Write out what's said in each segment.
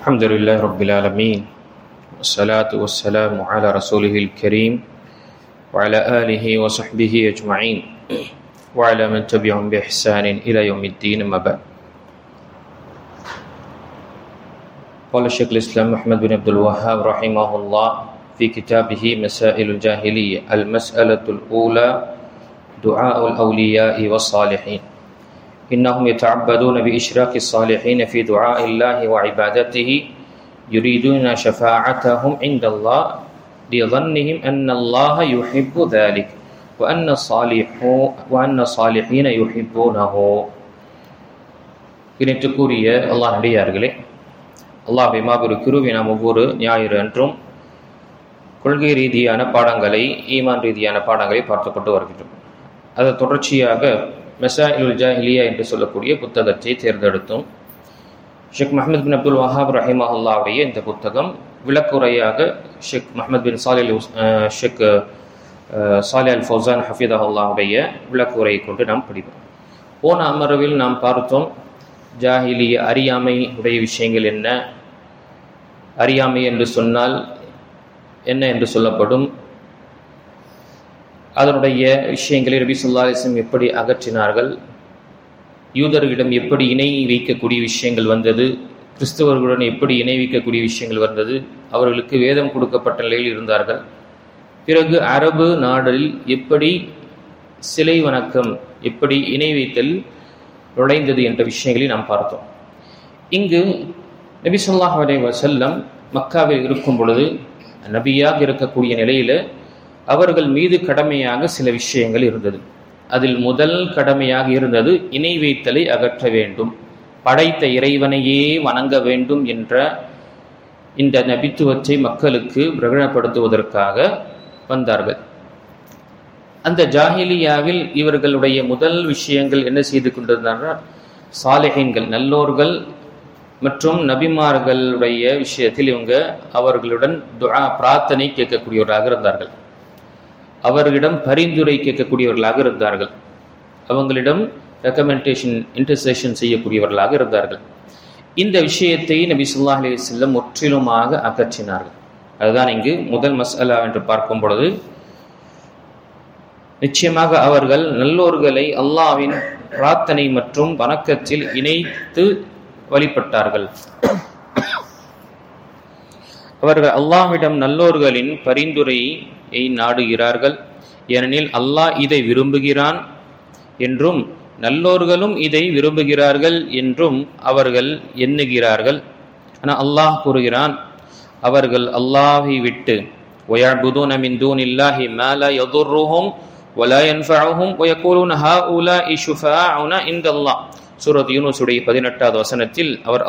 الحمد لله رب العالمين والصلاة والسلام على رسوله الكريم وعلى آله وصحبه أجمعين وعلى من تبعهم بإحسان إلى يوم الدين أما بعد. قال الشيخ الإسلام محمد بن عبد الوهاب رحمه الله في كتابه مسائل الجاهلية المسألة الأولى دعاء الأولياء والصالحين. إنهم يتعبدون بإشراك الصالحين في دعاء الله وعبادته يريدون شفاعتهم عند الله لظنهم أن الله يحب ذلك وأن الصالحين يحبونه. இணைத்துக்குரிய அல்லாஹ் அடியார்களே, அல்லாஹ்வை மாபெரும் கிருபை நாம் ஒவ்வொரு ஞாயிறு அன்றும் கொள்கை ரீதியான பாடங்களை, ஈமான் ரீதியான பாடங்களை பார்த்து கொண்டு வருகின்றோம். அது தொடர்ச்சியாக மசாயிலுல் ஜாஹிலியா என்று சொல்லக்கூடிய புத்தகத்தை தேர்ந்தெடுத்தோம். ஷேக் முஹம்மது பின் அப்துல் வஹாப் ரஹிமஹுல்லாவுடைய இந்த புத்தகம் விளக்குரையாக ஷேக் முஹம்மது பின் ஷேக் சாலிஹ் அல் ஃபௌசான் ஹஃபிதஹுல்லாவுடைய விளக்குரையை கொண்டு நாம் படிப்போம். போன அமர்வில் நாம் பார்த்தோம் ஜாஹிலிய அறியாமை உடைய விஷயங்கள் என்ன, அறியாமை என்று சொன்னால் என்ன என்று சொல்லப்படும், அதனுடைய விஷயங்களை நபி ஸல்லல்லாஹு அலைஹி வஸல்லம் எப்படி அகற்றினார்கள், யூதர்களிடம் எப்படி இணை வைக்கக்கூடிய விஷயங்கள் வந்தது, கிறிஸ்தவர்களுடன் எப்படி இணை வைக்கக்கூடிய விஷயங்கள் வந்தது, அவர்களுக்கு வேதம் கொடுக்கப்பட்ட நிலையில் இருந்தார்கள், பிறகு அரபு நாடில் எப்படி சிலை வணக்கம், எப்படி இணை வைத்தல் நுழைந்தது என்ற விஷயங்களை நாம் பார்த்தோம். இங்கு நபி ஸல்லல்லாஹு அலைஹி வஸல்லம் மக்காவில் இருக்கும் பொழுது நபியாக இருக்கக்கூடிய நிலையில் அவர்கள் மீது கடமையாக சில விஷயங்கள் இருந்தது. அதில் முதல் கடமையாக இருந்தது இணை வைத்தலை அகற்ற வேண்டும், படைத்த இறைவனையே வணங்க வேண்டும் என்ற இந்த நபித்துவத்தை மக்களுக்கு பிரகடனப்படுத்துவதற்காக வந்தார்கள். அந்த ஜாஹிலியாவில் இவர்களுடைய முதல் விஷயங்கள் என்ன செய்து கொண்டிருந்தார்கள், சாலிஹீன்கள் நல்லோர்கள் மற்றும் நபிமார்களுடைய விஷயத்தில் இவங்க அவர்களுடன் துஆ பிரார்த்தனை கேட்கக்கூடியவர்களாக இருந்தார்கள், அவர்களிடம் பரிந்துரை கேட்கக்கூடியவர்களாக இருந்தார்கள், அவங்களிடம் ரெக்கமெண்டேஷன் இன்டர்செஷன் செய்யக்கூடியவர்களாக இருந்தார்கள். இந்த விஷயத்தை நபி ஸல்லல்லாஹு அலைஹி வஸல்லம் முற்றிலுமாக அகற்றினார்கள். அதுதான் இங்கு முதல் மஸ்அலா என்று பார்க்கும் பொழுது, நிச்சயமாக அவர்கள் நல்லோர்களை அல்லாஹ்வின் பிரார்த்தனை மற்றும் வணக்கத்தில் இணைத்து வழிபட்டார்கள். அவர்கள் அல்லாஹ்விடம் நல்லோர்களின் பரிந்துரையை நாடுகிறார்கள், ஏனெனில் அல்லாஹ் இதை விரும்புகிறான் என்றும் நல்லோர்களும் இதை விரும்புகிறார்கள் என்றும் அவர்கள் எண்ணுகிறார்கள். ஆனால் அல்லாஹ் கூறுகிறான், அவர்கள் அல்லாஹை விட்டு وَيَعْبُدُونَ مِن دُونِ اللَّهِ مَا لَا يَضُرُّهُمْ وَلَا يَنْفَعُهُمْ وَيَقُولُونَ هَؤُلَاءِ شُفَعَاؤُنَا عِندَ اللَّهِ. சூரத் யூனூஸுடைய 18வது வசனத்தில்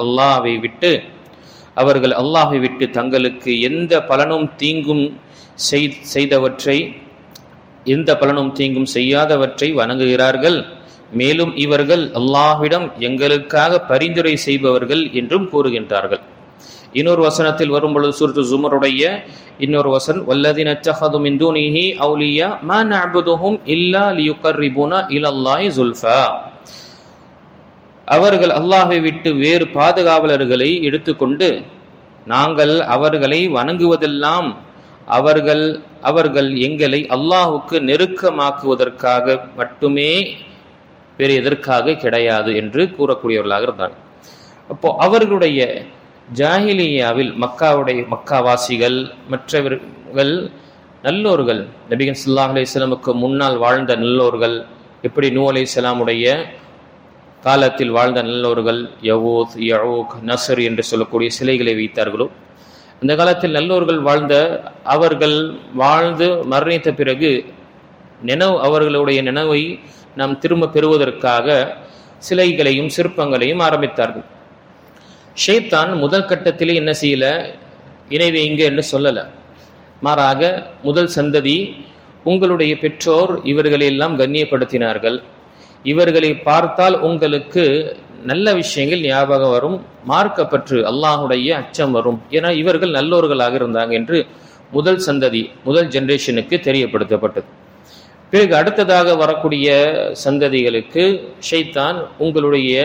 அவர்கள் அல்லாஹை விட்டு தங்களுக்கு எந்த பலனும் தீங்கும் செய்தவற்றை, எந்த பலனும் தீங்கும் செய்யாதவற்றை வணங்குகிறார்கள், மேலும் இவர்கள் அல்லாஹ்விடம் எங்களுக்காக பரிந்துரை செய்பவர்கள் என்றும் கூறுகின்றார்கள். இன்னொரு வசனத்தில் வரும்பொழுது சூரத்து ஜுமருடைய இன்னொரு வசனம், வல்லதீன இத்தஹது மின் தூனிஹி அவுலியா மா நஅபுதுஹும் இல்லா லியுகர்ரிபுனா இலல்லாஹி ஸுல்ஃபா. அவர்கள் அல்லாஹை விட்டு வேறு பாதுகாவலர்களை எடுத்துக்கொண்டு நாங்கள் அவர்களை வணங்குவதெல்லாம் அவர்கள் எங்களை அல்லாஹுக்கு நெருக்கமாக்குவதற்காக மட்டுமே, வேறு எதற்காக கிடையாது என்று கூறக்கூடியவர்களாக இருந்தார்கள். அப்போ அவர்களுடைய ஜாஹிலியாவில் மக்காவாசிகள் மற்றவர்கள் நல்லோர்கள், நபிகள் ஸல்லல்லாஹு அலைஹி வஸல்லமுக்கு முன்னால் வாழ்ந்த நல்லோர்கள், எப்படி நூஹ் அலைஹிஸ்ஸலாமுடைய காலத்தில் வாழ்ந்த நல்லோர்கள் யவூத், யஊக், நஸ்ர் என்று சொல்லக்கூடிய சிலைகளை வைத்தார்களோ, அந்த காலத்தில் நல்லோர்கள் அவர்கள் வாழ்ந்து மரணித்த பிறகு அவர்களுடைய நினைவை நாம் திரும்ப பெறுவதற்காக சிலைகளையும் சிற்பங்களையும் ஆரம்பித்தார்கள். ஷைத்தான் முதல் கட்டத்திலே என்ன செய்யல, இணை வைங்க என்று சொல்லல, மாறாக முதல் சந்ததி உங்களுடைய பெற்றோர் இவர்களெல்லாம் கண்ணியப்படுத்தினார்கள், இவர்களை பார்த்தால் உங்களுக்கு நல்ல விஷயங்கள் ஞாபகம் வரும், மார்க்கப்பற்று அல்லாஹுடைய அச்சம் வரும், ஏன்னா இவர்கள் நல்லோர்களாக இருந்தாங்க என்று முதல் சந்ததி, முதல் ஜெனரேஷனுக்கு தெரியப்படுத்தப்பட்டது. பிறகு அடுத்ததாக வரக்கூடிய சந்ததிகளுக்கு ஷைத்தான் உங்களுடைய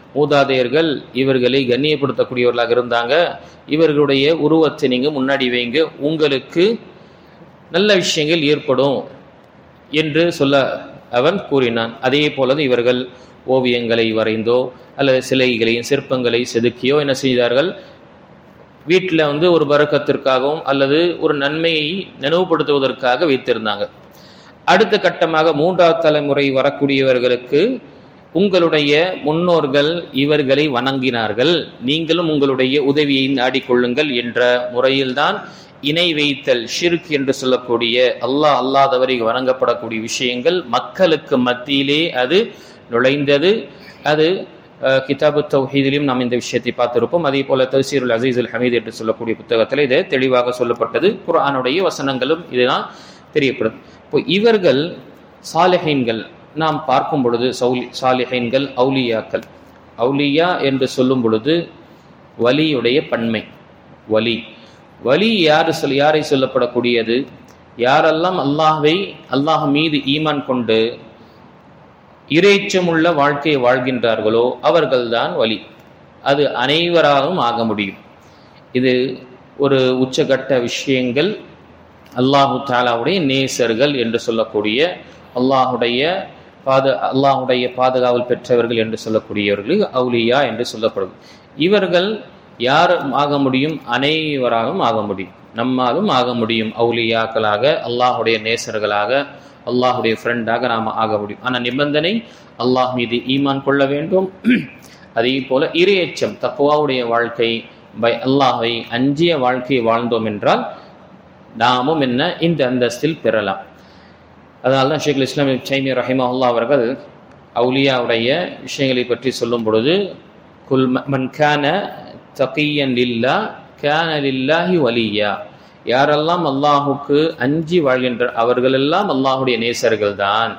மூதாதையர்கள் இவர்களை கண்ணியப்படுத்தக்கூடியவர்களாக இருந்தாங்க, இவர்களுடைய உருவத்தை நீங்கள் முன்னாடி வைங்க, உங்களுக்கு நல்ல விஷயங்கள் ஏற்படும் என்று சொல்ல அவன் கூறினான். அதே போல இவர்கள் ஓவியங்களை வரைந்தோ அல்லது சிலைகளையும் சிற்பங்களை செதுக்கியோ என்ன செய்தார்கள், வீட்டில் ஒரு பரக்கத்திற்காகவும் அல்லது ஒரு நன்மையை நினைவுபடுத்துவதற்காக வைத்திருந்தாங்க. அடுத்த கட்டமாக 3வது தலைமுறை வரக்கூடியவர்களுக்கு உங்களுடைய முன்னோர்கள் இவர்களை வணங்கினார்கள், நீங்களும் உங்களுடைய உதவியை நாடிக்கொள்ளுங்கள் என்ற முறையில்தான் இணை வைத்தல் ஷிர்க் என்று சொல்லக்கூடிய அல்லாஹ் அல்லாதவரை வணங்கப்படக்கூடிய விஷயங்கள் மக்களுக்கு மத்தியிலே அது நுழைந்தது. அது கிதாபு தௌஹீதிலும் நாம் இந்த விஷயத்தை பார்த்திருப்போம். அதே போல தஃசீருல் அஸீஸுல் ஹமீத் என்று சொல்லக்கூடிய புத்தகத்தில் இது தெளிவாக சொல்லப்பட்டது. குர்ஆனுடைய வசனங்களும் இதுதான் தெரியப்படுது. இப்போ இவர்கள் சாலிஹீன்கள் நாம் பார்க்கும் பொழுது சாலிஹீன்கள் அவுலியாக்கள், அவுலியா என்று சொல்லும் பொழுது வலியுடைய பன்மை. வலி யாரை சொல்லப்படக்கூடியது? யாரெல்லாம் அல்லாஹ் மீது ஈமான் கொண்டு இறைச்சமுள்ள வாழ்க்கையை வாழ்கின்றார்களோ அவர்கள்தான் வலி. அது அனைவராலும் ஆக முடியும். இது ஒரு உச்சகட்ட விஷயங்கள். அல்லாஹு தாலாவுடைய நேசர்கள் என்று சொல்லக்கூடிய அல்லாஹுடைய பாதுகாவல் பெற்றவர்கள் என்று சொல்லக்கூடியவர்கள் அவுலியா என்று சொல்லப்படுது. இவர்கள் யார் ஆக முடியும்? அனைவராலும் ஆக முடியும். நம்மாலும் ஆக முடியும். அவுலியாக்களாக, அல்லாஹுடைய நேசர்களாக, அல்லாஹுடைய ஃப்ரெண்டாக நாம் ஆக முடியும். ஆனால் நிபந்தனை அல்லாஹ் மீது ஈமான் கொள்ள வேண்டும். அதே போல இறையச்சம், தக்வாவுடைய வாழ்க்கை, அல்லாஹை அஞ்சிய வாழ்க்கையை வாழ்ந்தோம் என்றால் நாமும் என்ன இந்த அந்தஸ்தில் பெறலாம். அதனால தான் ஷேக் இஸ்லாம் இப்னு தைமிய்யா ரஹிமஹுல்லாஹ் அவர்கள் அவுலியாவுடைய விஷயங்களை பற்றி சொல்லும் பொழுது, குல் மன் கான தகியன் லில்லாஹ் கான லில்லாஹி வலியா, யாரெல்லாம் அல்லாஹுக்கு அஞ்சி வாழ்கின்ற அவர்களெல்லாம் அல்லாஹுடைய நேசர்கள் தான்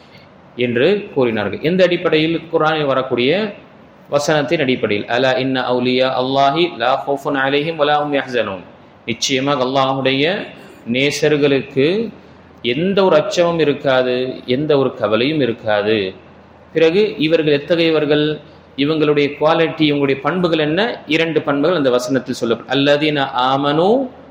என்று கூறினார்கள். எந்த அடிப்படையில்? குர்ஆனில் வரக்கூடிய வசனத்தின் அடிப்படையில். அலா இன்ன அவுலியா அல்லாஹி லா ஹௌஃபுன் அலைஹிம் வலா ஹும் யஹ்ஸனூன், நிச்சயமாக அல்லாஹுடைய நேசர்களுக்கு எந்த ஒரு அச்சமும் இருக்காது, எந்த ஒரு கவலையும் இருக்காது. பிறகு இவர்கள் எத்தகையவர்கள்? இவங்களுடைய குவாலிட்டி, இவங்களுடைய பண்புகள் என்ன? 2 பண்புகள் அந்த வசனத்தில் சொல்லப்படும். அல்லதீன ஆமனூ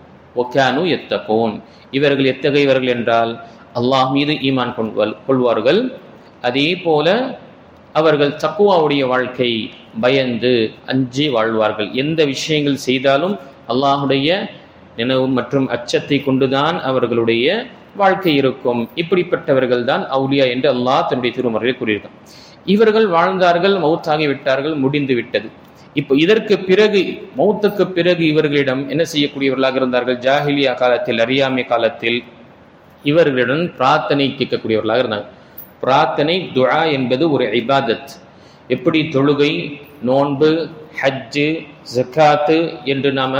வகானூ யத்தகூன், இவர்கள் எத்தகையவர்கள் என்றால் அல்லாஹ் மீது ஈமான் கொள்வார்கள், அதே போல அவர்கள் தக்வாவுடைய வாழ்க்கை, பயந்து அஞ்சி வாழ்வார்கள். எந்த விஷயங்கள் செய்தாலும் அல்லாஹுடைய நினைவு மற்றும் அச்சத்தை கொண்டுதான் அவர்களுடைய வாழ்க்கை இருக்கும். இப்படிப்பட்டவர்கள் தான் அவுலியா என்று அல்லாஹ் தன்னுடைய திருமறையில் கூறியிருக்கான். இவர்கள் வாழ்ந்தார்கள், மௌத்தாகி விட்டார்கள், முடிந்து விட்டது. இப்போ இதற்கு பிறகு, மௌத்துக்கு பிறகு இவர்களிடம் என்ன செய்யக்கூடியவர்களாக இருந்தார்கள்? ஜாஹிலியா காலத்தில், அறியாமை காலத்தில் இவர்களிடம் பிரார்த்தனை கேட்கக்கூடியவர்களாக இருந்தாங்க. பிரார்த்தனை, துஆ என்பது ஒரு இபாதத். எப்படி தொழுகை, நோன்பு, ஹஜ்ஜு, ஜக்காத்து என்று நாம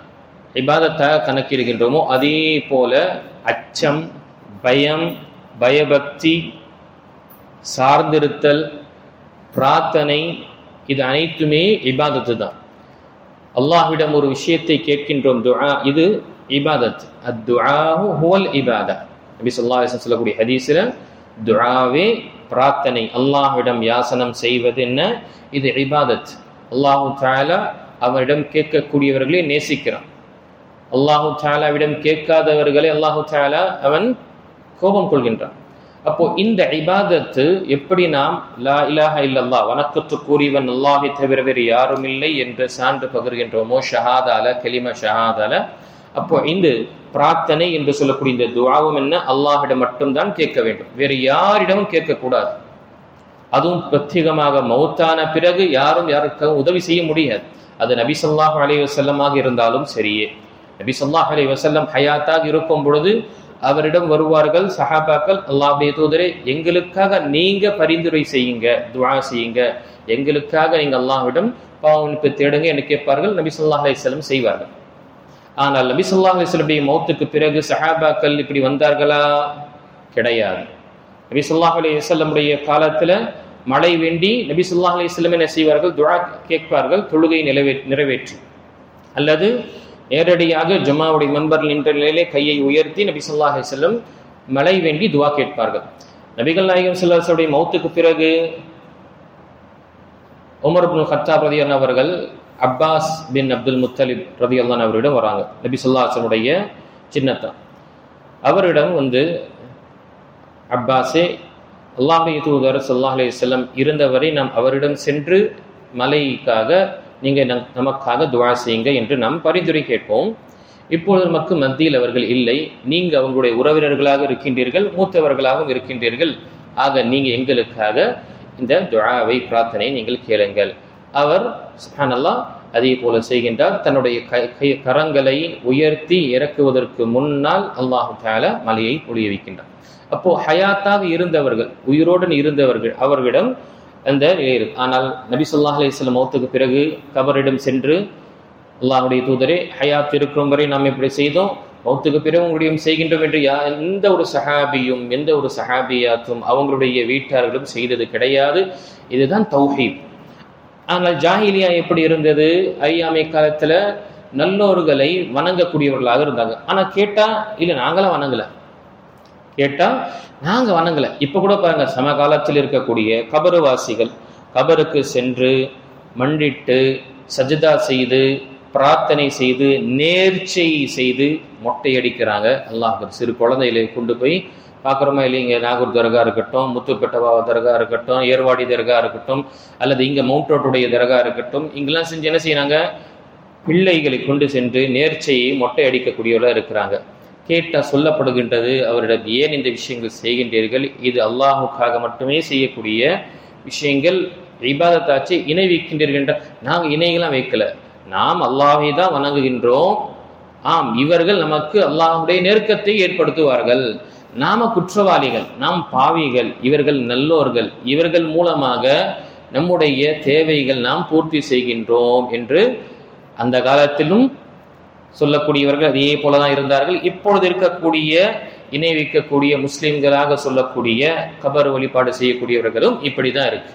இபாதத்தாக கணக்கிடுகின்றோமோ அதே போல அச்சம், பயம், பயபக்தி, சார்ந்திருத்தல், பிரார்த்தனை, இது அனைத்துமே இபாதத்து தான். அல்லாஹ்விடம் ஒரு விஷயத்தை கேட்கின்றோம், துஆ, இது இபாதத். அத்துஆஹு ஹுவல் இபாதா. நபி ஸல்லல்லாஹு அலைஹி வஸல்லம் சொல்லக்கூடிய ஹதீஸ்ல துஆவே பிரார்த்தனை, அல்லாஹ்விடம் யாசனம் செய்வது என்ன? இது இபாதத். அல்லாஹு தஆலா அவரிடம் கேட்கக்கூடியவர்களை நேசிக்கிறான். அல்லாஹு தஆலாவிடம் கேட்காதவர்களை அல்லாஹு தஆலா அவன் கோபம் கொள்கின்றான். அப்போ இந்த இபாதத்து எப்படி நாம் லா இலாஹ இல்லல்லாஹ், வணக்கத்துக்குரியவன் அல்லாஹை தவிர வேறு யாரும் இல்லை என்று சான்று பகிர்கின்றோமோ ஷஹாதால, கலிமா ஷஹாதால, அப்போ இந்த பிரார்த்தனை என்று சொல்லக்கூடிய இந்த துஆவும் என்ன? அல்லாஹிடம் மட்டும்தான் கேட்க வேண்டும், வேறு யாரிடமும் கேட்கக்கூடாது. அதுவும் பிரத்யேகமாக மௌத்தான பிறகு யாரும் யாருக்கும் உதவி செய்ய முடியாது. அது நபி ஸல்லல்லாஹு அலைஹி வஸல்லமாக இருந்தாலும் சரியே. நபி ஸல்லல்லாஹு அலைஹி வஸல்லம் ஹயாத்தாக இருக்கும் பொழுது அவரிடம் வருவார்கள் சஹாபாக்கள், அல்லாஹ்வுடைய தூதரே, எங்களுக்காக நீங்க பரிந்துரை செய்யுங்க, துஆ செய்யுங்க, எங்களுக்காக நீங்க அல்லாஹ்விடம் பாவமன்னிப்பு தேடுங்க என்று கேட்பார்கள். நபி ஸல்லல்லாஹு அலைஹி வஸல்லம் செய்வார்கள். ஆனால் நபி ஸல்லல்லாஹு அலைஹி வஸல்லம் மௌத்துக்கு பிறகு சஹாபாக்கள் இப்படி வந்தார்களா? கிடையாது. நபி ஸல்லல்லாஹு அலைஹி வஸல்லம் காலத்துல மழை வேண்டி நபி ஸல்லல்லாஹு அலைஹி வஸல்லம் என்ன செய்வார்கள்? துஆ கேட்பார்கள், தொழுகை நிறைவேற்றி, அல்லது நேரடியாக ஜும்மாவுடைய மன்பரில் நின்ற நிலையிலே கையை உயர்த்தி நபி ஸல்லல்லாஹு அலைஹி வஸல்லம் மழை வேண்டி துஆ கேட்பார்கள். நபிகள் நாயகம் ஸல்லல்லாஹு அலைஹி வஸல்லம் மௌத்துக்கு பிறகு உமர் இப்னு கத்தாப் ரலியல்லாஹு அவர்கள் அப்பாஸ் பின் அப்துல் முத்தலிப் ரலியல்லாஹு அவரிடம் வராங்க. நபி ஸல்லல்லாஹு அலைஹி வஸல்லம் உடைய சின்னத்தான். அவரிடம் வந்து, அப்பாஸே, அல்லாஹ்வுடைய தூதர் ஸல்லல்லாஹு அலைஹி வஸல்லம் இருந்தவரை நாம் அவரிடம் சென்று மலைக்காக நீங்கள் நமக்காக துஆ செய்யுங்க என்று நாம் பரிந்துரை கேட்போம். இப்பொழுது நமக்கு மத்தியில் அவர்கள் இல்லை. நீங்கள் அவங்களுடைய உறவினர்களாக இருக்கின்றீர்கள், மூத்தவர்களாகவும் இருக்கின்றீர்கள். ஆக நீங்கள் எங்களுக்காக இந்த துஆவை, பிரார்த்தனை நீங்கள் கேளுங்கள். அவர் சுப்ஹானல்லாஹ் அதே போல செய்கின்றார். தன்னுடைய கரங்களை உயர்த்தி இறக்குவதற்கு முன்னால் அல்லாஹு தஆலா மலையை பொழிய வைக்கின்றார். அப்போ ஹயாத்தாக இருந்தவர்கள், உயிரோடு இருந்தவர்கள், அவர்களிடம் அந்த ஆனால் நபி ஸல்லல்லாஹு அலைஹி வஸல்லம் மௌத்துக்கு பிறகு கபரிடம் சென்று, அல்லாஹ்வுடைய தூதரே, ஹயாத் இருக்கும் வரை நாம் இப்படி செய்தோம், மௌத்துக்கு பிறகு உங்களுடைய செய்கின்றோம் என்று எந்த ஒரு சஹாபியும் எந்த ஒரு சஹாபியாத்தும் அவங்களுடைய வீட்டார்களும் செய்தது கிடையாது. இதுதான் தௌஹீத். ஆனால் ஜாஹிலியா எப்படி இருந்தது? ஐயாமை காலத்துல நல்லோர்களை வணங்கக்கூடியவர்களாக இருந்தாங்க. ஆனா கேட்டா இல்ல நாங்களாம் வணங்கல, கேட்டா நாங்க வணங்கல. இப்ப கூட பாருங்க, சமகாலத்தில் இருக்கக்கூடிய கபருவாசிகள் கபருக்கு சென்று மண்டிட்டு சஜ்தா செய்து பிரார்த்தனை செய்து நேர்ச்சை செய்து மொட்டையடிக்கிறாங்க. அல்லாஹ் சிறு குழந்தைகளை கொண்டு போய் பார்க்குறோமா இல்லைங்க, நாகூர் தர்கா இருக்கட்டும், முத்துப்பெட்டவா தர்கா இருக்கட்டும், ஏர்வாடி தர்கா இருக்கட்டும், அல்லது இங்கே மவுண்ட் ரோட்டுடைய தர்கா இருக்கட்டும், இங்கெல்லாம் செஞ்சு என்ன செய்யறாங்க? பிள்ளைகளை கொண்டு சென்று நேர்ச்சையை மொட்டை அடிக்கக்கூடியவர்களாக இருக்கிறாங்க. கேட்டால் சொல்லப்படுகின்றது, அவரிடம் ஏன் இந்த விஷயங்கள் செய்கின்றீர்கள்? இது அல்லாஹுக்காக மட்டுமே செய்யக்கூடிய விஷயங்கள், இபாதத்தாச்சு, இணை வைக்கின்றீர்கள். நாங்கள் இணைகளாம் வைக்கல, நாம் அல்லாஹை தான் வணங்குகின்றோம். ஆம், இவர்கள் நமக்கு அல்லாஹுடைய நெருக்கத்தை ஏற்படுத்துவார்கள். நாம குற்றவாளிகள், நாம் பாவிகள், இவர்கள் நல்லோர்கள், இவர்கள் மூலமாக நம்முடைய தேவைகள் நாம் பூர்த்தி செய்கின்றோம் என்று அந்த காலத்திலும் சொல்லக்கூடியவர்கள் அதே போலதான் இருந்தார்கள். இப்பொழுது இருக்கக்கூடிய இணை வைக்கக்கூடிய முஸ்லிம்களாக சொல்லக்கூடிய கபர் வழிபாடு செய்யக்கூடியவர்களும் இப்படிதான் இருக்கு.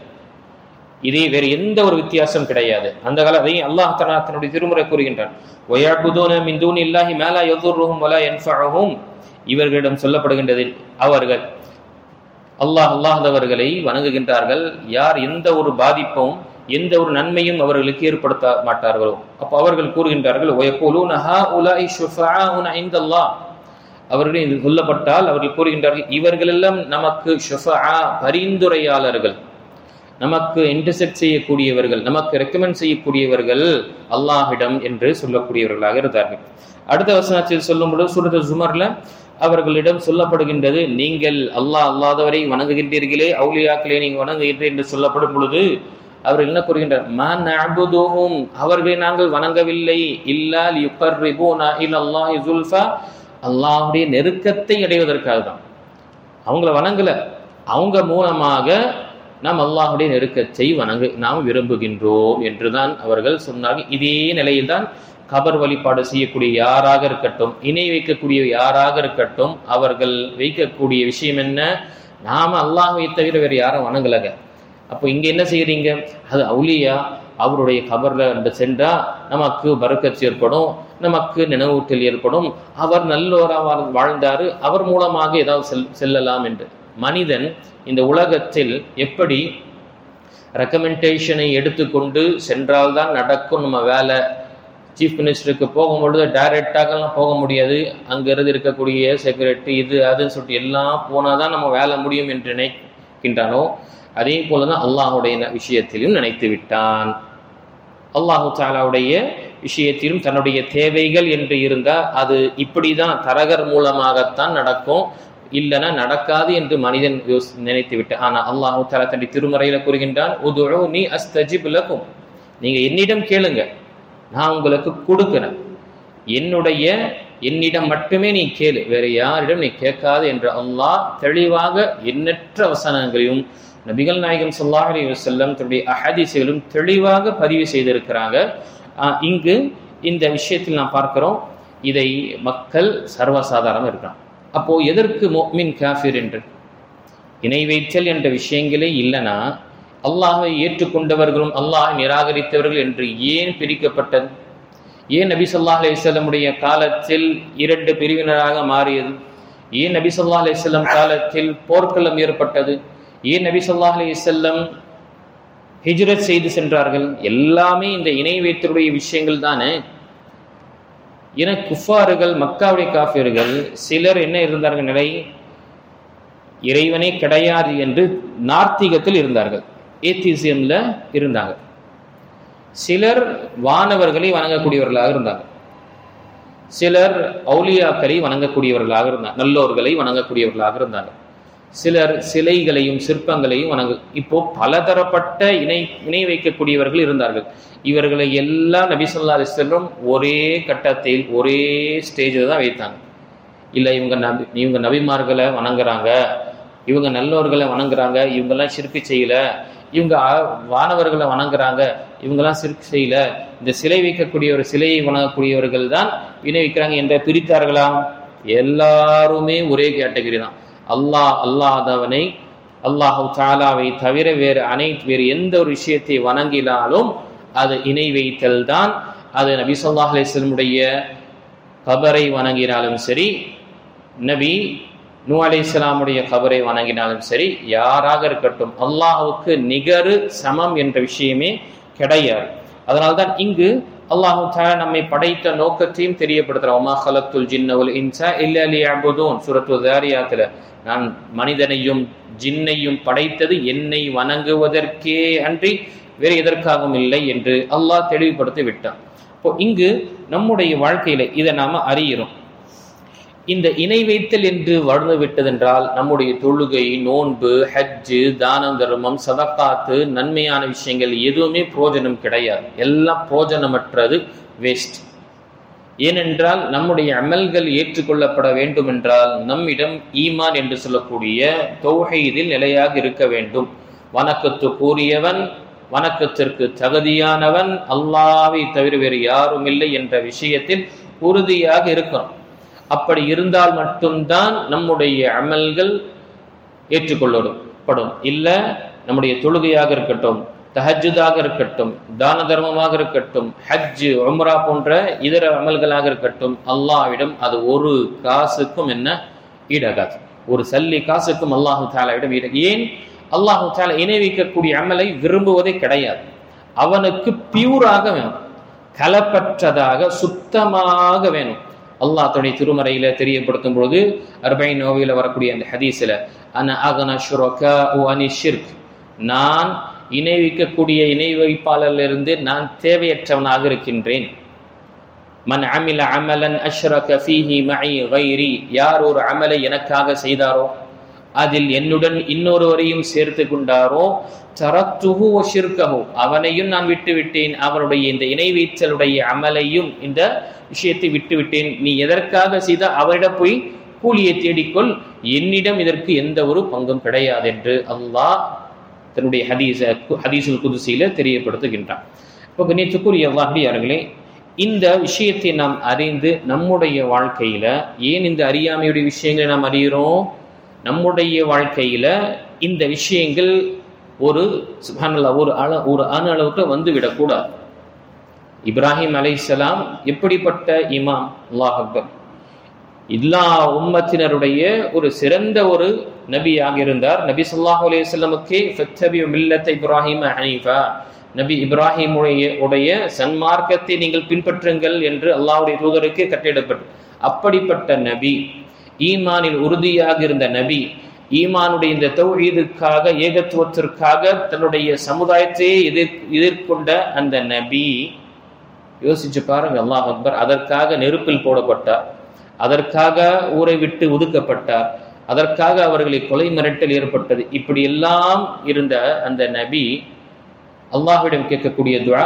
இதே வேறு எந்த ஒரு வித்தியாசம் கிடையாது. அந்த கால அதையும் அல்லாஹ் தஆலா தன்னுடைய திருமுறை கூறுகின்றான், வயஅபுதூன மின் தூனில்லாஹி மா லா யதுர்ருஹும் வலா யன்ஃபஉஹும். இவர்களிடம் சொல்லப்படுகின்றது, அவர்கள் அல்லாஹ்தவர்களை வணங்குகின்றார்கள், யார் எந்த ஒரு பாதிப்பும் எந்த ஒரு நன்மையும் அவர்களுக்கு ஏற்படுத்த மாட்டார்களோ. அப்போ அவர்கள் கூறுகின்றார்கள், வயகூலூன ஹாஉலாஇ ஷுஃபஆஉன இன்தல்லாஹ். அவர்கள் இது சொல்லப்பட்டால் அவர்கள் கூறுகின்றார்கள், இவர்களெல்லாம் நமக்கு ஷுஃபஆ, பரிந்துரையாளர்கள், நமக்கு இன்டர்செக்ட் செய்யக்கூடியவர்கள், நமக்கு ரெக்கமெண்ட் செய்யக்கூடியவர்கள் அல்லாஹ்விடம் என்று சொல்லக்கூடியவர்களாக இருந்தார்கள். அடுத்த வசனத்தில் சொல்லும்போது சூரத்து ஜுமர்ல அவர்களிடம் சொல்லப்படுகின்றது, நீங்கள் அல்லாதவரை வணங்குகின்றீர்களே, அவுலியாக்களே நீங்கள் வணங்குகின்றீர்கள் என்று சொல்லப்படும் பொழுது அவர்கள் என்ன கூறுகின்றனர்? மா நஅபுதுஹும், அவர்களை நாங்கள் வணங்கவில்லை, இல்லா லியுகர்ரிபூனா இலல்லாஹி ஸுல்ஃபா, அல்லாஹ்வுடைய நெருக்கத்தை அடைவதற்காக தான். அவங்கள வணங்கல, அவங்க மூலமாக நாம் அல்லாஹ்வுடைய நெருக்கத்தை நாம் விரும்புகின்றோம் என்றுதான் அவர்கள் சொன்னார்கள். இதே நிலையில்தான் கபர் வழிபாடு செய்யக்கூடிய யாராக இருக்கட்டும், இணை வைக்கக்கூடிய யாராக இருக்கட்டும், அவர்கள் வைக்கக்கூடிய விஷயம் என்ன? நாம அல்லாஹ்வை தவிர வேறு யாரும் வணங்கலங்க. அப்போ இங்க என்ன செய்யறீங்க? அது அவுலியா, அவருடைய கபர்ல சென்றா நமக்கு பரக்கத் ஏற்படும், நமக்கு நினைவூட்டல் ஏற்படும், அவர் நல்லோராக வாழ்ந்தாரு, அவர் மூலமாக ஏதாவது செல்லலாம் என்று. மனிதன் இந்த உலகத்தில் எப்படி ரெக்கமெண்டேஷனை எடுத்துக்கொண்டு சென்றால்தான் நடக்கும் நம்ம வேலை. சீஃப் மினிஸ்டருக்கு போகும்பொழுது டைரக்டாகலாம் போக முடியாது, அங்கிருந்து இருக்கக்கூடிய செக்யூரிட்டி இது அதுன்னு சொல்லிட்டு எல்லாம் போனாதான் நம்ம வேலை முடியும் என்று நினைக்கின்றானோ, அதே போலதான் அல்லாஹுடைய விஷயத்திலும் நினைத்து விட்டான். அல்லாஹு தஆலாவுடைய விஷயத்திலும் தன்னுடைய தேவைகள் என்று இருந்தால் அது இப்படிதான் தரகர் மூலமாகத்தான் நடக்கும், இல்லைன்னா நடக்காது என்று மனிதன் நினைத்து விட்டான். ஆனா அல்லாஹு தஆலா தன்னுடைய திருமறையில கூறுகின்றான், உதுஊனி அஸ்தஜிப் லகும், நீங்க என்னிடம் கேளுங்க, நான் உங்களுக்கு கொடுக்கிறேன், என்னிடம் மட்டுமே நீ கேளு, வேற யாரிடம் நீ கேட்காது என்று அல்லாஹ் தெளிவாக எண்ணற்ற வசனங்களையும் நபிகள் நாயகம் ஸல்லல்லாஹு அலைஹி வஸல்லம் தன்னுடைய அஹதீஸ்களிலும் தெளிவாக பதிவு செய்திருக்கிறாங்க. இங்கு இந்த விஷயத்தில் நாம் பார்க்கிறோம், இதை மக்கள் சர்வசாதாரணமாக இருக்கிறான். அப்போ எதற்கு முஃமின் காஃபிர் என்று இணை வைத்தல் என்ற விஷயங்களே இல்லைன்னா அல்லாஹை ஏற்றுக்கொண்டவர்களும் அல்லாஹை நிராகரித்தவர்கள் என்று ஏன் பிரிக்கப்பட்டது? ஏன் நபி ஸல்லல்லாஹு அலைஹி வஸல்லமுடைய காலத்தில் 2 பிரிவினராக மாறியது? ஏன் நபி ஸல்லல்லாஹு அலைஹி வஸல்லம் காலத்தில் போர்க்களம் ஏற்பட்டது? ஏன் நபி ஸல்லல்லாஹு அலைஹி வஸல்லம் ஹிஜ்ரத் செய்து சென்றார்கள். எல்லாமே இந்த இணை வைத்தலுடைய விஷயங்கள் தானே. என குஃபார்கள், மக்காவுடைய காஃபிர்கள் சிலர் என்ன இருந்தார்கள் நிலை, இறைவனே கிடையாது என்று நார்த்திகத்தில் இருந்தார்கள், ஏத்திசியம்ல இருந்தாங்க. சிலர் வானவர்களை வணங்கக்கூடியவர்களாக இருந்தாங்க, சிலர் அவுலியாக்களை வணங்கக்கூடியவர்களாக இருந்தாங்க, நல்லோர்களை வணங்கக்கூடியவர்களாக இருந்தாங்க, சிலர் சிலைகளையும் சிற்பங்களையும் இப்போ பலதரப்பட்ட இணை வைக்கக்கூடியவர்கள் இருந்தார்கள். இவர்களை எல்லாம் நபி ஸல்லல்லாஹு அலைஹி வஸல்லம் ஒரே கட்டத்தில் ஒரே ஸ்டேஜில் தான் வைத்தாங்க. இல்லை இவங்க நபிமார்களை வணங்குறாங்க, இவங்க நல்லோர்களை வணங்குறாங்க, இவங்கெல்லாம் சிறுக்கு செய்யல, இவங்க வானவர்களை வணங்குறாங்க, இவங்கெல்லாம் சிறுக்கு செய்யல, இந்த சிலை வைக்கக்கூடிய ஒரு சிலையை வணங்கக்கூடியவர்கள் தான் இணை வைக்கிறாங்க என்ற பிரித்தார்களாம்? எல்லாருமே ஒரே கேட்டகரி தான். அல்லாதவனை, அல்லாஹு தஆலாவை தவிர வேறு எந்த ஒரு விஷயத்தை வணங்கினாலும் அது இணை வைத்தல் தான். அது நபி ஸல்லல்லாஹு அலைஹி வஸல்லமுடைய கபரை வணங்கினாலும் சரி, நபி நூஹ் அலைஹிஸ்ஸலாமுடைய கபரை வணங்கினாலும் சரி, யாராக இருக்கட்டும் அல்லாஹுக்கு நிகரு சமம் என்ற விஷயமே கிடையாது. அதனால்தான் இங்கு அல்லாஹு தஆலா நம்மை படைத்த நோக்கத்தையும் தெரியப்படுத்துறான். வமா ஹலக்துல் ஜின்ன வல் இன்ஸ இல்லா லியஅபுதூன், சூரத்து தாரியாத்ல, நான் மனிதனையும் ஜின்னையும் படைத்தது என்னை வணங்குவதற்கே அன்றி வேறு எதற்காகவும் இல்லை என்று அல்லாஹ் தெளிவுபடுத்தி விட்டான். இப்போ இங்கு நம்முடைய வாழ்க்கையில இதை நாம அறிகிறோம். இந்த இணை வைத்தல் என்று வாழ்ந்து விட்டதென்றால் நம்முடைய தொழுகை, நோன்பு, ஹஜ்ஜு, தானம், தர்மம், சதக்காத்து, நன்மையான விஷயங்கள் எதுவுமே புரோஜனம் கிடையாது. எல்லாம் புரோஜனமற்றது, வேஸ்ட். ஏனென்றால் நம்முடைய அமல்கள் ஏற்றுக்கொள்ளப்பட வேண்டும் என்றால் நம்மிடம் ஈமான் என்று சொல்லக்கூடிய தௌஹீதில் நிலையாக இருக்க வேண்டும். வணக்கத்துக்குரியவன், வணக்கத்திற்கு தகுதியானவன் அல்லாஹ்வை தவிர வேறு யாரும் இல்லை என்ற விஷயத்தில் உறுதியாக இருக்கணும். அப்படி இருந்தால் மட்டும்தான் நம்முடைய அமல்கள் ஏற்றுக்கொள்ளப்படும். இல்லை நம்முடைய தொழுகையாக இருக்கட்டும், தஹஜ்ஜுதாக இருக்கட்டும், தான தர்மமாக இருக்கட்டும், ஹஜ்ஜு, உம்ரா போன்ற இதர அமல்களாக இருக்கட்டும், அல்லாஹ்விடம் அது ஒரு காசுக்கும் என்ன ஈடாகாது. ஒரு சல்லி காசுக்கும் அல்லாஹு தஆலாவிடம் ஏன் அல்லாஹு தஆலா இணை வைக்கக்கூடிய அமலை விரும்புவதே கிடையாது. அவனுக்கு பியூராக வேணும், கலப்பற்றதாக சுத்தமாக வேணும். அல்லாஹ் தன்னுடைய திருமறையில தெரியப்படுத்தும் பொழுது 40 நோவில வரக்கூடிய அந்த ஹதீஸ்ல, அன அகன ஷுரகா அனி ஷிர்க், நான் இணை வைக்கக்கூடிய இணை வைப்பாளரிலிருந்து நான் தேவையற்றவனாக இருக்கின்றேன். மன் அமில அமலன் அஷ்ரக ஃபீஹி மஇ கைரி, யார் ஒரு அமலை எனக்காக செய்தாரோ அதில் என்னுடன் இன்னொருவரையும் சேர்த்து கொண்டாரோ, தரக்துஹு வ ஷிர்கஹு, அவனையும் நான் விட்டுவிட்டேன், அவனுடைய இந்த இணை வைத்தலுடைய அமலையும் இந்த விஷயத்தை விட்டுவிட்டேன். நீ எதற்காக செய்த அவரிடம் போய் கூலியை தேடிக்கொள், என்னிடம் இதற்கு எந்த ஒரு பங்கும் கிடையாது என்று அல்லாஹ் தன்னுடைய ஹதீஸுல் குதுஸில தெரியப்படுத்துகின்றான். இப்போ கண்ணியத்துக்குரிய அல்லாஹ்வியார்களே, இந்த விஷயத்தை நாம் அறிந்து நம்முடைய வாழ்க்கையில, ஏன் இந்த அறியாமையுடைய விஷயங்களை நாம் அறிகிறோம்? நம்முடைய வாழ்க்கையில இந்த விஷயங்கள் ஒரு சுப்ஹானல்லாஹ் ஒரு அணு அளவுக்கு வந்து விடக்கூடாது. இப்ராஹிம் அலைஹிஸ்ஸலாம் எப்படிப்பட்ட இமாம், அல்லாஹ் அக்பர், எல்லா உம்மத்தினருடைய ஒரு சிறந்த ஒரு நபியாக இருந்தார். நபி ஸல்லல்லாஹு அலைஹி வஸல்லமுக்கே ஃபத்தபியு மில்லத இப்ராஹிம ஹனீஃபா, நபி இப்ராஹிம் உடைய சன்மார்க்கத்தை நீங்கள் பின்பற்றுங்கள் என்று அல்லாஹ்வுடைய தூதருக்கு கட்டளையிடப்பட்டது. அப்படிப்பட்ட நபி, ஈமானில் உறுதியாக இருந்த நபி, ஈமானுடைய இந்த தௌஹீதுக்காக, ஏகத்துவத்திற்காக தன்னுடைய சமுதாயத்தையே எதிர்கொண்ட அந்த நபி, யோசிச்சு பாருங்க, அல்லாஹ் அக்பர், அதற்காக நெருப்பில் போடப்பட்டார், அதற்காக ஊரை விட்டு ஒதுக்கப்பட்டார், அதற்காக அவர்களை கொலை மிரட்டல் ஏற்பட்டது. இப்படி எல்லாம் இருந்த அந்த நபி அல்லாஹ்விடம் கேட்கக்கூடிய துஆ,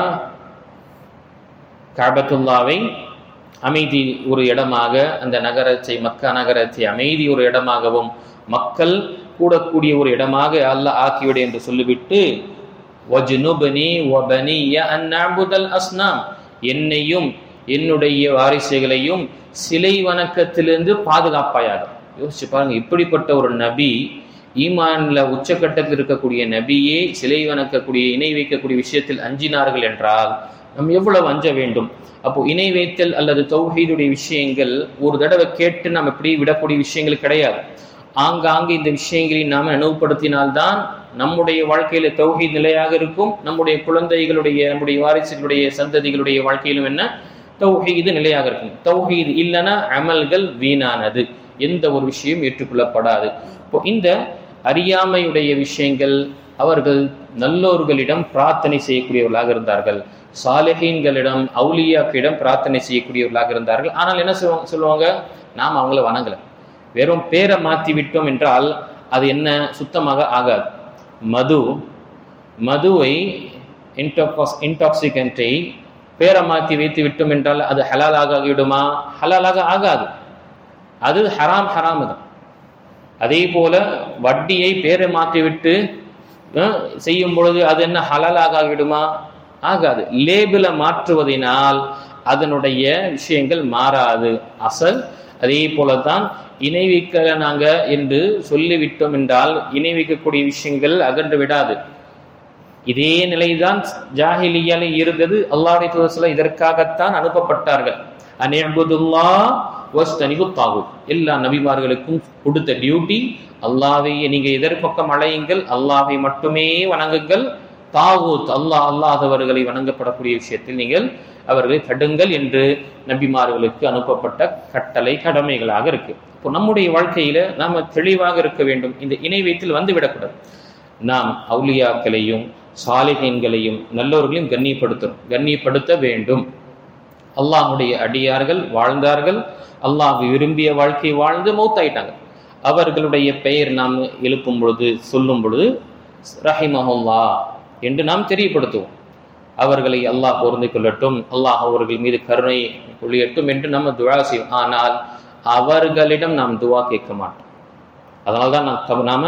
கஅபத்துல்லாவை அமைதி ஒரு இடமாக, அந்த நகரத்தை, மக்கா நகரத்தை அமைதி ஒரு இடமாகவும் மக்கள் கூடக்கூடிய ஒரு இடமாக அல்லாஹ் ஆக்கிவிடு என்று சொல்லிவிட்டு, வஜ்னுப்னி வபனிய அன் நஅபுதல் அஸ்னாம், என்னையும் என்னுடைய வாரிசுகளையும் சிலை வணக்கத்திலிருந்து பாதுகாப்பாயாக. யோசிச்சு பாருங்க, இப்படிப்பட்ட ஒரு நபி, ஈமான்ல உச்சக்கட்டத்தில் இருக்கக்கூடிய நபியே சிலை வணக்கக்கூடிய, இணை வைக்கக்கூடிய விஷயத்தில் அஞ்சினார்கள் என்றால் நாம் எவ்வளவு அஞ்ச வேண்டும்? அப்போ இணை வைத்தல் அல்லது தௌஹீதுடைய விஷயங்கள் ஒரு தடவை கேட்டு நாம் இப்படி விடக்கூடிய விஷயங்கள் கிடையாது. ஆங்காங்கு இந்த விஷயங்களை நாம் நினைவுபடுத்தினால்தான் நம்முடைய வாழ்க்கையில தௌஹீத் நிலையாக இருக்கும். நம்முடைய குழந்தைகளுடைய, நம்முடைய வாரிசுகளுடைய, சந்ததிகளுடைய வாழ்க்கையிலும் என்ன தௌஹீது நிலையாக இருக்கும். தௌஹீத் இல்லைன்னா அமல்கள் வீணானது, எந்த ஒரு விஷயம் ஏற்றுக்கொள்ளப்படாது. இப்போ இந்த அறியாமையுடைய விஷயங்கள், அவர்கள் நல்லோர்களிடம் பிரார்த்தனை செய்யக்கூடியவர்களாக இருந்தார்கள், சாலிஹீன்களிடம் அவுலியாக்களிடம் பிரார்த்தனை செய்யக்கூடியவர்களாக இருந்தார்கள். ஆனால் என்ன சொல்லுவாங்க, நாம் அவங்கள வணங்கலை, வெறும் பேரை மாற்றி விட்டோம் என்றால் அது என்ன சுத்தமாக ஆகாது. மதுவை இன்டாக்சிகன்ட்டை பேரை மாற்றி வைத்து விட்டோம் என்றால் அது ஹலாலாக ஆகிவிடுமா? ஹலாலாக ஆகாது, அது ஹராம் தான். அதே போல வட்டியை பேரை மாற்றிவிட்டு செய்யும் பொழுது அது என்ன ஹலாலாக ஆகிவிடுமா? ஆகாது. லேபிளை மாற்றுவதனால் அதனுடைய விஷயங்கள் மாறாது, அசல். அதே போலதான் இணை வைக்கிறாங்க என்று சொல்லிவிட்டோம் என்றால் இணை வைக்கக்கூடிய விஷயங்கள் அகன்று விடாது. இதே நிலைதான் ஜாஹிலியால இருந்தது. அல்லாஹ்வுடைய தூதர் இதற்காகத்தான் அனுப்பப்பட்டார்கள். அன்இபுதுல்லாஹ் வஸ்தனிபு தாகூத். எல்லா நபிமார்களுக்கும் கொடுத்த டியூட்டி, அல்லாஹ்வை நீங்க எதற்பக்கம் அழையுங்கள், அல்லாஹ்வை மட்டுமே வணங்குங்கள், தாகூத் அல்லாஹ் அல்லாதவர்களை வணங்கப்படக்கூடிய விஷயத்தில் நீங்கள் அவர்களை தடுங்கள் என்று நபிமார்களுக்கு அனுப்பப்பட்ட கட்டளை கடமைகளாக இருக்கு. இப்போ நம்முடைய வாழ்க்கையில நாம தெளிவாக இருக்க வேண்டும். இந்த இணை வைத்தில் வந்து விடக்கூடாது. நாம் அவுலியாக்களையும் சாலிஹீன்களையும் நல்லோர்களையும் கண்ணியப்படுத்த வேண்டும். அல்லாஹ்வுடைய அடியார்கள் வாழ்ந்தார்கள், அல்லாஹ் விரும்பிய வாழ்க்கை வாழ்ந்து மௌத்தாயிட்டாங்க. அவர்களுடைய பெயர் நாம் எழுப்பும் பொழுது, சொல்லும் பொழுது ரஹிமஹுல்லா என்று நாம் தெரியப்படுத்துவோம். அவர்களை அல்லாஹ் பொருந்து கொள்ளட்டும், அல்லாஹ் அவர்கள் மீது கருணை பொழியட்டும் என்று நம்ம துஆ செய்வோம். ஆனால் அவர்களிடம் நாம் துஆ கேட்க மாட்டோம். அதனால்தான் நாம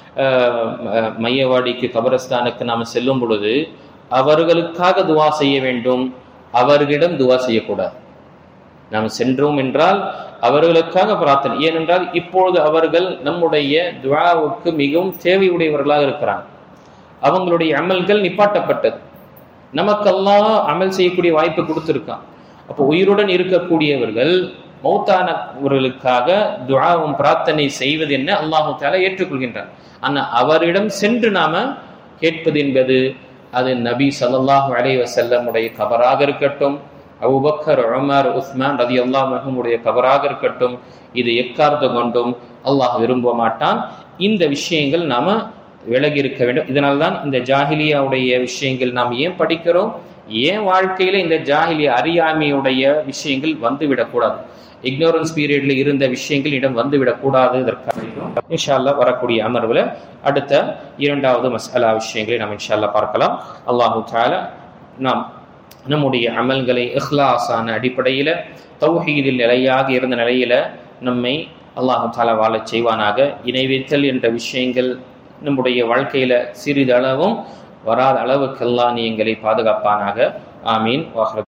மையவாடிக்கு, கபரஸ்தானுக்கு நாம் செல்லும் பொழுது அவர்களுக்காக துஆ செய்ய வேண்டும், அவர்களிடம் துஆ செய்யக்கூடாது. நாம் சென்றோம் என்றால் அவர்களுக்காக பிரார்த்தனை. ஏனென்றால் இப்பொழுது அவர்கள் நம்முடைய துஆவுக்கு மிகவும் தேவையுடையவர்களாக இருக்கிறாங்க. அவங்களுடைய அமல்கள் நிப்பாட்டப்பட்டது. நமக்கு அல்லாஹ் அமல் செய்யக்கூடிய வாய்ப்பு கொடுத்திருக்கான். அப்போ உயிருடன் இருக்கக்கூடியவர்கள் மௌத்தானவர்களுக்காக துஆவும் பிரார்த்தனை செய்வது என்ன அல்லாஹ் தஆலா ஏற்றுக்கொள்கின்றான். ஆனால் அவரிடம் சென்று நாம கேட்பது என்பது அது நபி ஸல்லல்லாஹு அலைஹி வஸல்லம் உடைய கபராக இருக்கட்டும், அபூபக்கர், உமர், உஸ்மான் ரலியல்லாஹு அன்ஹும் உடைய கபராக இருக்கட்டும், இது எக்காரணம் கொண்டும் அல்லாஹ் விரும்ப மாட்டான். இந்த விஷயங்கள் நாம விலகி இருக்க வேண்டும். இதனால்தான் இந்த ஜாஹிலியாவுடைய விஷயங்கள் நாம் ஏன் படிக்கிறோம், ஏன் வாழ்க்கையில இந்த ஜாஹிலியா அறியாமையுடைய விஷயங்கள் வந்து விடக்கூடாது, இக்னோரன்ஸ் பீரியட்ல இருந்த விஷயங்கள் இடம் வந்து விடக்கூடாது. இதற்காக இன்ஷா அல்லாஹ் வரக்கூடிய அமர்வுல அடுத்த இரண்டாவது மஸ்அலா விஷயங்களை நாம் இன்ஷா அல்லாஹ் பார்க்கலாம். அல்லாஹு தஆலா நாம் நம்முடைய அமல்களை இஹ்லாஸான அடிப்படையில தௌஹீதில் நிலையாக இருந்த நிலையில நம்மை அல்லாஹு தஆலா வாழச் செய்வானாக. இணை வைத்தல் என்ற விஷயங்கள் நம்முடைய வாழ்க்கையில சிறிதளவும் வராத அளவுக்கு அல்லாஹ் எங்களை பாதுகாப்பானாக. ஆமீன்.